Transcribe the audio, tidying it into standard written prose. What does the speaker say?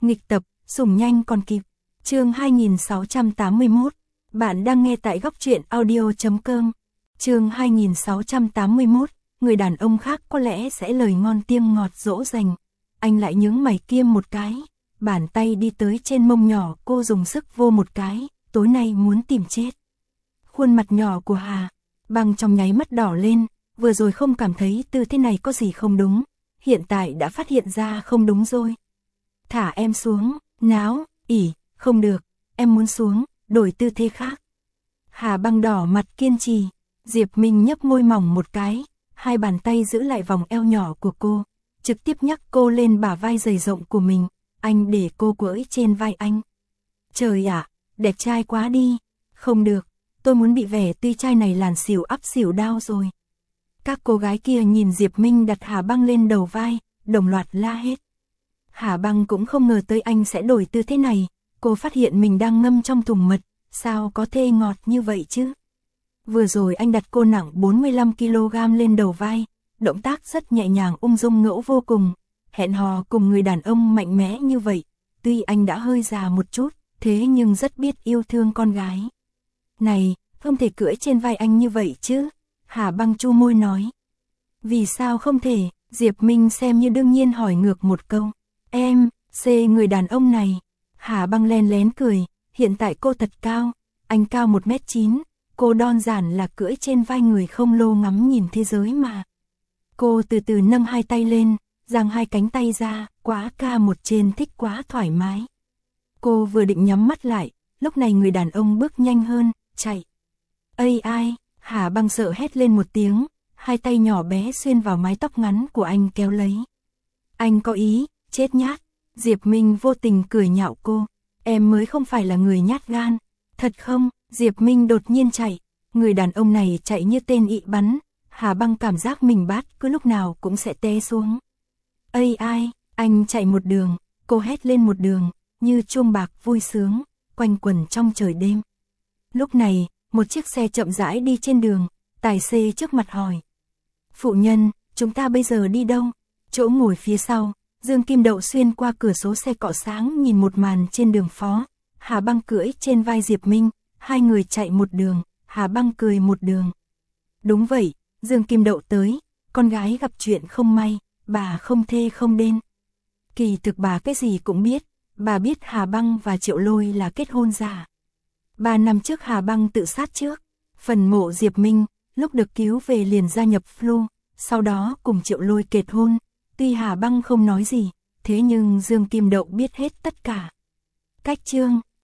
Nghịch tập, sủng nhanh còn kịp. Chương 2681. Bạn đang nghe tại góc truyện audio.com. Chương 2681. Người đàn ông khác có lẽ sẽ lời ngon tiếng ngọt dỗ dành. Anh lại nhướng mày kiêm một cái, bàn tay đi tới trên mông nhỏ cô dùng sức vô một cái, tối nay muốn tìm chết. Khuôn mặt nhỏ của Hà Băng trong nháy mắt đỏ lên, vừa rồi không cảm thấy tư thế này có gì không đúng, hiện tại đã phát hiện ra không đúng rồi. Thả em xuống, náo, không được, em muốn xuống, đổi tư thế khác. Hà Băng đỏ mặt kiên trì, Diệp Minh nhấp môi mỏng một cái, hai bàn tay giữ lại vòng eo nhỏ của cô, trực tiếp nhắc cô lên bả vai dày rộng của mình, anh để cô cưỡi trên vai anh. Trời ạ, đẹp trai quá đi, không được, tôi muốn bị vẻ tuy trai này làn xỉu ắp xỉu đau rồi. Các cô gái kia nhìn Diệp Minh đặt Hà Băng lên đầu vai, đồng loạt la hết. Hà Băng cũng không ngờ tới anh sẽ đổi tư thế này, cô phát hiện mình đang ngâm trong thùng mật, sao có thể ngọt như vậy chứ? Vừa rồi anh đặt cô nặng 45kg lên đầu vai, động tác rất nhẹ nhàng ung dung ngẫu vô cùng, hẹn hò cùng người đàn ông mạnh mẽ như vậy, tuy anh đã hơi già một chút, thế nhưng rất biết yêu thương con gái. Này, không thể cưỡi trên vai anh như vậy chứ? Hà Băng chu môi nói. Vì sao không thể? Diệp Minh xem như đương nhiên hỏi ngược một câu. Em, người đàn ông này. Hà Băng len lén cười, hiện tại cô thật cao, anh cao 1m9, cô đơn giản là cưỡi trên vai người không lô ngắm nhìn thế giới mà. Cô từ từ nâng hai tay lên, giang hai cánh tay ra, quá ca một trên thích quá thoải mái. Cô vừa định nhắm mắt lại, lúc này người đàn ông bước nhanh hơn, chạy. Ây ai, Hà Băng sợ hét lên một tiếng, hai tay nhỏ bé xuyên vào mái tóc ngắn của anh kéo lấy. Anh có ý, chết nhát. Diệp Minh vô tình cười nhạo cô, em mới không phải là người nhát gan. Thật không? Diệp Minh đột nhiên chạy, người đàn ông này chạy như tên ị bắn, Hà Băng cảm giác mình bát cứ lúc nào cũng sẽ té xuống. Ây ai, anh chạy một đường, cô hét lên một đường, như chuông bạc vui sướng, quanh quẩn trong trời đêm. Lúc này, một chiếc xe chậm rãi đi trên đường, tài xế trước mặt hỏi. Phụ nhân, chúng ta bây giờ đi đâu? Chỗ ngồi phía sau, Dương Kim Đậu xuyên qua cửa sổ xe cọ sáng nhìn một màn trên đường phố, Hà Băng cưỡi trên vai Diệp Minh, hai người chạy một đường, Hà Băng cười một đường. Đúng vậy, Dương Kim Đậu tới, con gái gặp chuyện không may, bà không thê không đên. Kỳ thực bà cái gì cũng biết, bà biết Hà Băng và Triệu Lôi là kết hôn giả. 3 năm trước Hà Băng tự sát trước, phần mộ Diệp Minh, lúc được cứu về liền gia nhập Flu, sau đó cùng Triệu Lôi kết hôn, tuy Hà Băng không nói gì, thế nhưng Dương Kim Đậu biết hết tất cả. Cách chương